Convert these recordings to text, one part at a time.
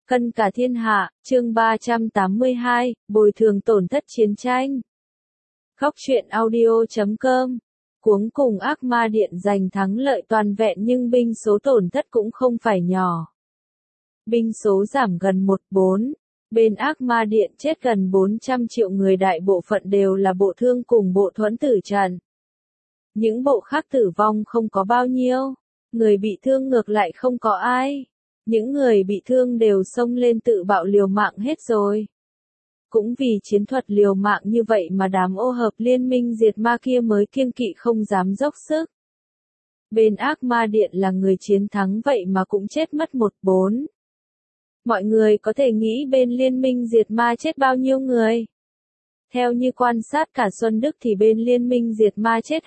Cân cả thiên hạ, chương 382, bồi thường tổn thất chiến tranh. Góc truyện audio.com. Cuống cùng ác ma điện giành thắng lợi toàn vẹn nhưng binh số tổn thất cũng không phải nhỏ. Binh số giảm gần 1/4, bên ác ma điện chết gần 400 triệu người, đại bộ phận đều là bộ thương cùng bộ thuẫn tử trận. Những bộ khác tử vong không có bao nhiêu, người bị thương ngược lại không có ai. Những người bị thương đều xông lên tự bạo liều mạng hết rồi. Cũng vì chiến thuật liều mạng như vậy mà đám ô hợp liên minh diệt ma kia mới kiêng kỵ không dám dốc sức. Bên ác ma điện là người chiến thắng vậy mà cũng chết mất 1/4. Mọi người có thể nghĩ bên liên minh diệt ma chết bao nhiêu người? Theo như quan sát cả Xuân Đức thì bên liên minh diệt ma chết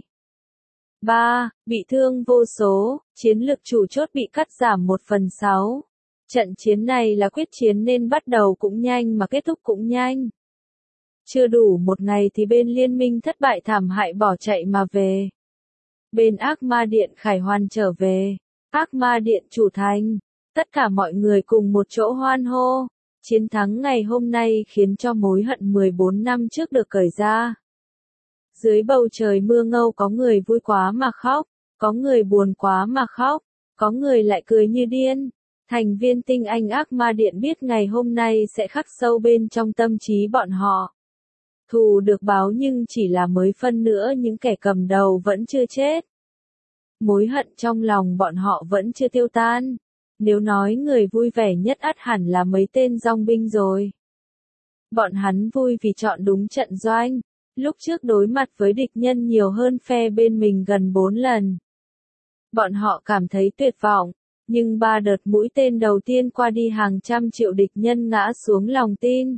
3, bị thương vô số, chiến lực chủ chốt bị cắt giảm 1/6. Trận chiến này là quyết chiến nên bắt đầu cũng nhanh mà kết thúc cũng nhanh. Chưa đủ một ngày thì bên liên minh thất bại thảm hại bỏ chạy mà về. Bên ác ma điện khải hoàn trở về, ác ma điện chủ thành, tất cả mọi người cùng một chỗ hoan hô. Chiến thắng ngày hôm nay khiến cho mối hận 14 năm trước được cởi ra. Dưới bầu trời mưa ngâu có người vui quá mà khóc, có người buồn quá mà khóc, có người lại cười như điên. Thành viên tinh anh ác ma điện biết ngày hôm nay sẽ khắc sâu bên trong tâm trí bọn họ. Thù được báo nhưng chỉ là mới phân nữa, những kẻ cầm đầu vẫn chưa chết. Mối hận trong lòng bọn họ vẫn chưa tiêu tan. Nếu nói người vui vẻ nhất ắt hẳn là mấy tên dòng binh rồi. Bọn hắn vui vì chọn đúng trận doanh. Lúc trước đối mặt với địch nhân nhiều hơn phe bên mình gần 4 lần. Bọn họ cảm thấy tuyệt vọng, nhưng 3 đợt mũi tên đầu tiên qua đi hàng trăm triệu địch nhân ngã xuống lòng tin.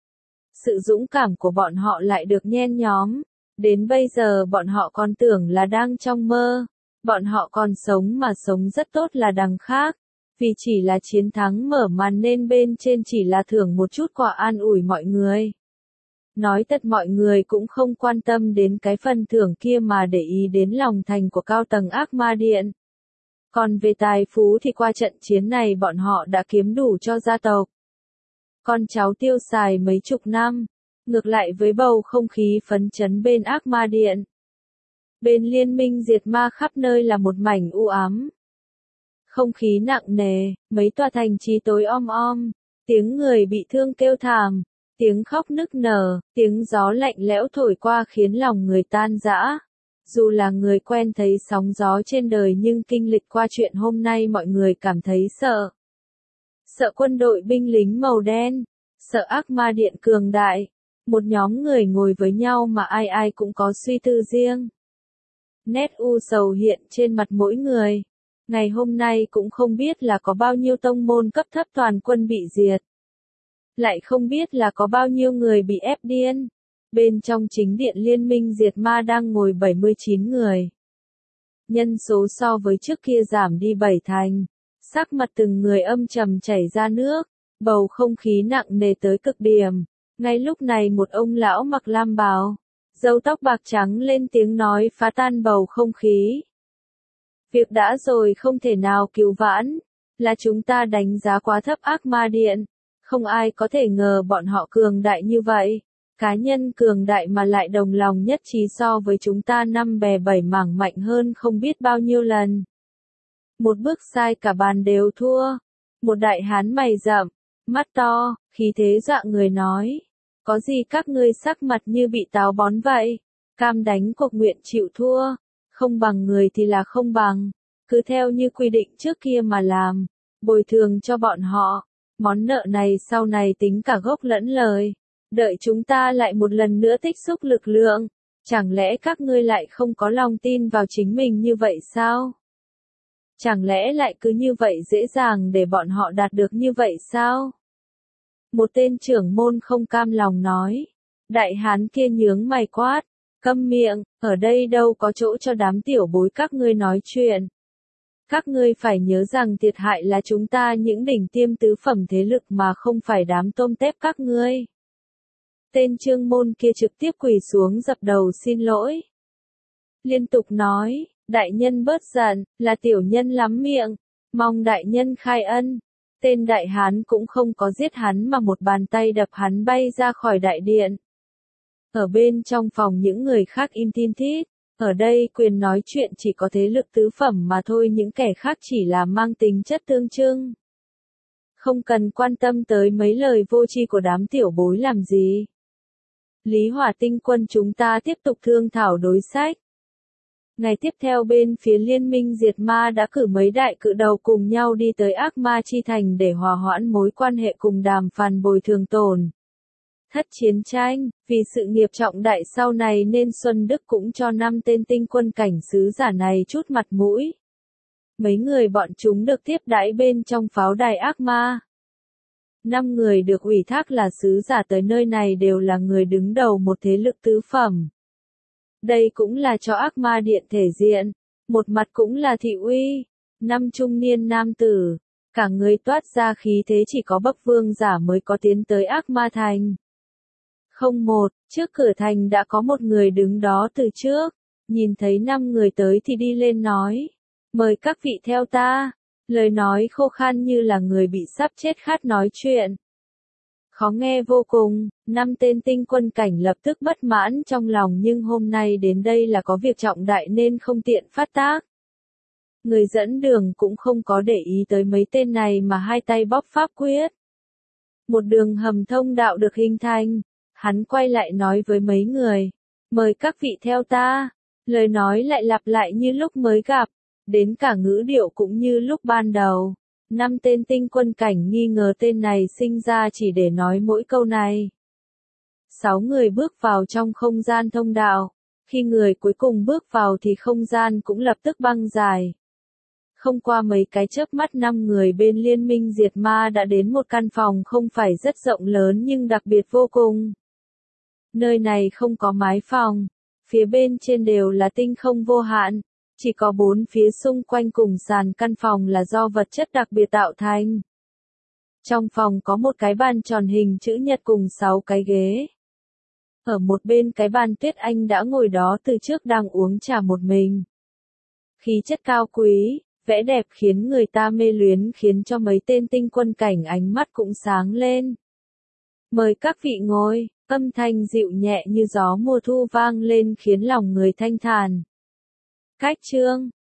Sự dũng cảm của bọn họ lại được nhen nhóm. Đến bây giờ bọn họ còn tưởng là đang trong mơ. Bọn họ còn sống mà sống rất tốt là đằng khác. Vì chỉ là chiến thắng mở màn nên bên trên chỉ là thưởng một chút quà an ủi mọi người. Nói thật mọi người cũng không quan tâm đến cái phần thưởng kia mà để ý đến lòng thành của cao tầng ác ma điện. Còn về tài phú thì qua trận chiến này bọn họ đã kiếm đủ cho gia tộc. Con cháu tiêu xài mấy chục năm, ngược lại với bầu không khí phấn chấn bên ác ma điện. Bên liên minh diệt ma khắp nơi là một mảnh u ám. Không khí nặng nề, mấy tòa thành trì tối om, tiếng người bị thương kêu thảm. Tiếng khóc nức nở, tiếng gió lạnh lẽo thổi qua khiến lòng người tan rã. Dù là người quen thấy sóng gió trên đời nhưng kinh lịch qua chuyện hôm nay mọi người cảm thấy sợ. Sợ quân đội binh lính màu đen, sợ ác ma điện cường đại. Một nhóm người ngồi với nhau mà ai ai cũng có suy tư riêng. Nét u sầu hiện trên mặt mỗi người. Ngày hôm nay cũng không biết là có bao nhiêu tông môn cấp thấp toàn quân bị diệt. Lại không biết là có bao nhiêu người bị ép điên. Bên trong chính điện liên minh diệt ma đang ngồi 79 người. Nhân số so với trước kia giảm đi 7 thành. Sắc mặt từng người âm trầm chảy ra nước. Bầu không khí nặng nề tới cực điểm. Ngay lúc này một ông lão mặc lam bào, râu tóc bạc trắng lên tiếng nói phá tan bầu không khí. Việc đã rồi không thể nào cứu vãn. Là chúng ta đánh giá quá thấp ác ma điện. Không ai có thể ngờ bọn họ cường đại như vậy. Cá nhân cường đại mà lại đồng lòng nhất trí so với chúng ta 5 bè 7 mảng mạnh hơn không biết bao nhiêu lần. Một bước sai cả bàn đều thua. Một đại hán mày rậm, mắt to, khí thế dọa người nói. Có gì các ngươi sắc mặt như bị táo bón vậy? Cam đánh cuộc nguyện chịu thua. Không bằng người thì là không bằng. Cứ theo như quy định trước kia mà làm. Bồi thường cho bọn họ. Món nợ này sau này tính cả gốc lẫn lời. Đợi chúng ta lại một lần nữa tích xúc lực lượng. Chẳng lẽ các ngươi lại không có lòng tin vào chính mình như vậy sao? Chẳng lẽ lại cứ như vậy dễ dàng để bọn họ đạt được như vậy sao? Một tên trưởng môn không cam lòng nói. Đại hán kia nhướng mày quát. Câm miệng, ở đây đâu có chỗ cho đám tiểu bối các ngươi nói chuyện. Các ngươi phải nhớ rằng thiệt hại là chúng ta những đỉnh tiêm tứ phẩm thế lực mà không phải đám tôm tép các ngươi. Tên trương môn kia trực tiếp quỳ xuống dập đầu xin lỗi. Liên tục nói, đại nhân bớt giận, là tiểu nhân lắm miệng, mong đại nhân khai ân. Tên đại hán cũng không có giết hắn mà một bàn tay đập hắn bay ra khỏi đại điện. Ở bên trong phòng những người khác im tin thít, ở đây quyền nói chuyện chỉ có thế lực tứ phẩm mà thôi, những kẻ khác chỉ là mang tính chất tương trưng. Không cần quan tâm tới mấy lời vô tri của đám tiểu bối làm gì. Lý Hỏa Tinh quân chúng ta tiếp tục thương thảo đối sách. Ngày tiếp theo bên phía Liên minh diệt ma đã cử mấy đại cự đầu cùng nhau đi tới Ác Ma Chi Thành để hòa hoãn mối quan hệ cùng đàm phán bồi thường tổn thất chiến tranh. Vì sự nghiệp trọng đại sau này nên Xuân Đức cũng cho 5 tên tinh quân cảnh sứ giả này chút mặt mũi. Mấy người bọn chúng được tiếp đãi bên trong pháo đài ác ma. 5 người được ủy thác là sứ giả tới nơi này đều là người đứng đầu một thế lực tứ phẩm. Đây cũng là cho ác ma điện thể diện, một mặt cũng là thị uy. 5 trung niên nam tử, cả người toát ra khí thế, chỉ có bậc vương giả mới có tiến tới ác ma thành. Không một, trước cửa thành đã có một người đứng đó từ trước, nhìn thấy 5 người tới thì đi lên nói, mời các vị theo ta, lời nói khô khan như là người bị sắp chết khát nói chuyện. Khó nghe vô cùng, 5 tên tinh quân cảnh lập tức bất mãn trong lòng, nhưng hôm nay đến đây là có việc trọng đại nên không tiện phát tác. Người dẫn đường cũng không có để ý tới mấy tên này mà hai tay bóp pháp quyết. Một đường hầm thông đạo được hình thành, hắn quay lại nói với mấy người, mời các vị theo ta, lời nói lại lặp lại như lúc mới gặp, đến cả ngữ điệu cũng như lúc ban đầu. 5 tên tinh quân cảnh nghi ngờ tên này sinh ra chỉ để nói mỗi câu này. 6 người bước vào trong không gian thông đạo, khi người cuối cùng bước vào thì không gian cũng lập tức băng dài. Không qua mấy cái chớp mắt 5 người bên Liên minh diệt ma đã đến một căn phòng không phải rất rộng lớn nhưng đặc biệt vô cùng. Nơi này không có mái phòng, phía bên trên đều là tinh không vô hạn, chỉ có 4 phía xung quanh cùng sàn căn phòng là do vật chất đặc biệt tạo thành. Trong phòng có một cái bàn tròn hình chữ nhật cùng 6 cái ghế. Ở một bên cái bàn Tuyết Anh đã ngồi đó từ trước đang uống trà một mình. Khí chất cao quý, vẽ đẹp khiến người ta mê luyến, khiến cho mấy tên tinh quân cảnh ánh mắt cũng sáng lên. Mời các vị ngồi, âm thanh dịu nhẹ như gió mùa thu vang lên khiến lòng người thanh thản. Cách chương